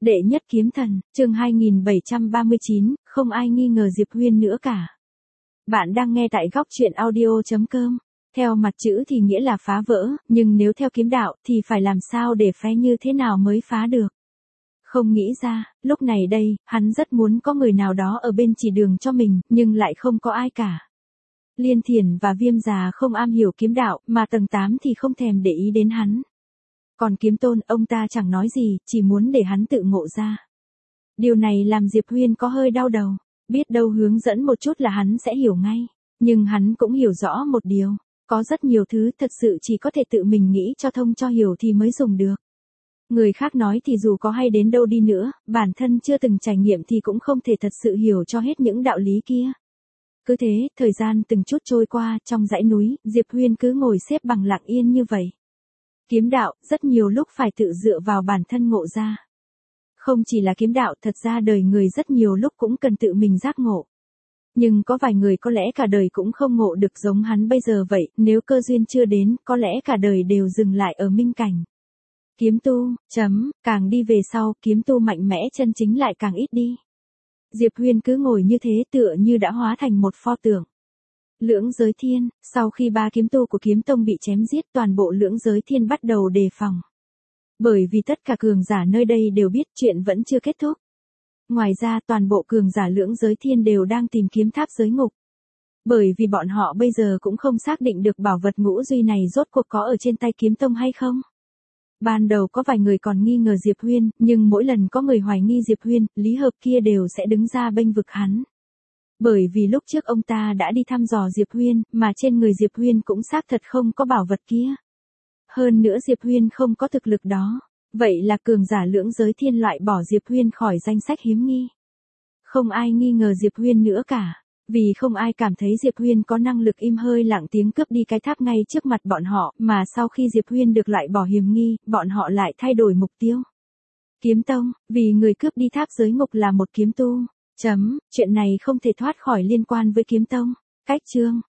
Đệ nhất kiếm thần, chương 2739, không ai nghi ngờ Diệp Huyên nữa cả. Bạn đang nghe tại góc truyện audio.com. Theo mặt chữ thì nghĩa là phá vỡ, nhưng nếu theo kiếm đạo thì phải làm sao để phá như thế nào mới phá được. Không nghĩ ra, lúc này đây, hắn rất muốn có người nào đó ở bên chỉ đường cho mình, nhưng lại không có ai cả. Liên Thiển và Viêm Già không am hiểu kiếm đạo, mà tầng 8 thì không thèm để ý đến hắn. Còn Kiếm Tôn, ông ta chẳng nói gì, chỉ muốn để hắn tự ngộ ra. Điều này làm Diệp Huyên có hơi đau đầu, biết đâu hướng dẫn một chút là hắn sẽ hiểu ngay. Nhưng hắn cũng hiểu rõ một điều, có rất nhiều thứ thật sự chỉ có thể tự mình nghĩ cho thông cho hiểu thì mới dùng được. Người khác nói thì dù có hay đến đâu đi nữa, bản thân chưa từng trải nghiệm thì cũng không thể thật sự hiểu cho hết những đạo lý kia. Cứ thế, thời gian từng chút trôi qua, trong dãy núi, Diệp Huyên cứ ngồi xếp bằng lặng yên như vậy. Kiếm đạo, rất nhiều lúc phải tự dựa vào bản thân ngộ ra. Không chỉ là kiếm đạo, thật ra đời người rất nhiều lúc cũng cần tự mình giác ngộ. Nhưng có vài người có lẽ cả đời cũng không ngộ được giống hắn bây giờ vậy, nếu cơ duyên chưa đến, có lẽ cả đời đều dừng lại ở minh cảnh. Kiếm tu, càng đi về sau, kiếm tu mạnh mẽ chân chính lại càng ít đi. Diệp Huyên cứ ngồi như thế tựa như đã hóa thành một pho tượng. Lưỡng giới thiên, sau khi 3 kiếm tu của kiếm tông bị chém giết, toàn bộ lưỡng giới thiên bắt đầu đề phòng. Bởi vì tất cả cường giả nơi đây đều biết chuyện vẫn chưa kết thúc. Ngoài ra toàn bộ cường giả lưỡng giới thiên đều đang tìm kiếm tháp giới ngục. Bởi vì bọn họ bây giờ cũng không xác định được bảo vật ngũ duy này rốt cuộc có ở trên tay kiếm tông hay không. Ban đầu có vài người còn nghi ngờ Diệp Huyên, nhưng mỗi lần có người hoài nghi Diệp Huyên, Lý Hợp kia đều sẽ đứng ra bênh vực hắn. Bởi vì lúc trước ông ta đã đi thăm dò Diệp Huyên, mà trên người Diệp Huyên cũng xác thật không có bảo vật kia. Hơn nữa Diệp Huyên không có thực lực đó. Vậy là cường giả lưỡng giới thiên loại bỏ Diệp Huyên khỏi danh sách hiếm nghi. Không ai nghi ngờ Diệp Huyên nữa cả. Vì không ai cảm thấy Diệp Huyên có năng lực im hơi lặng tiếng cướp đi cái tháp ngay trước mặt bọn họ, mà sau khi Diệp Huyên được loại bỏ hiểm nghi, bọn họ lại thay đổi mục tiêu. Kiếm tông, vì người cướp đi tháp giới ngục là một kiếm tu. Chuyện này không thể thoát khỏi liên quan với kiếm tông. Cách chương,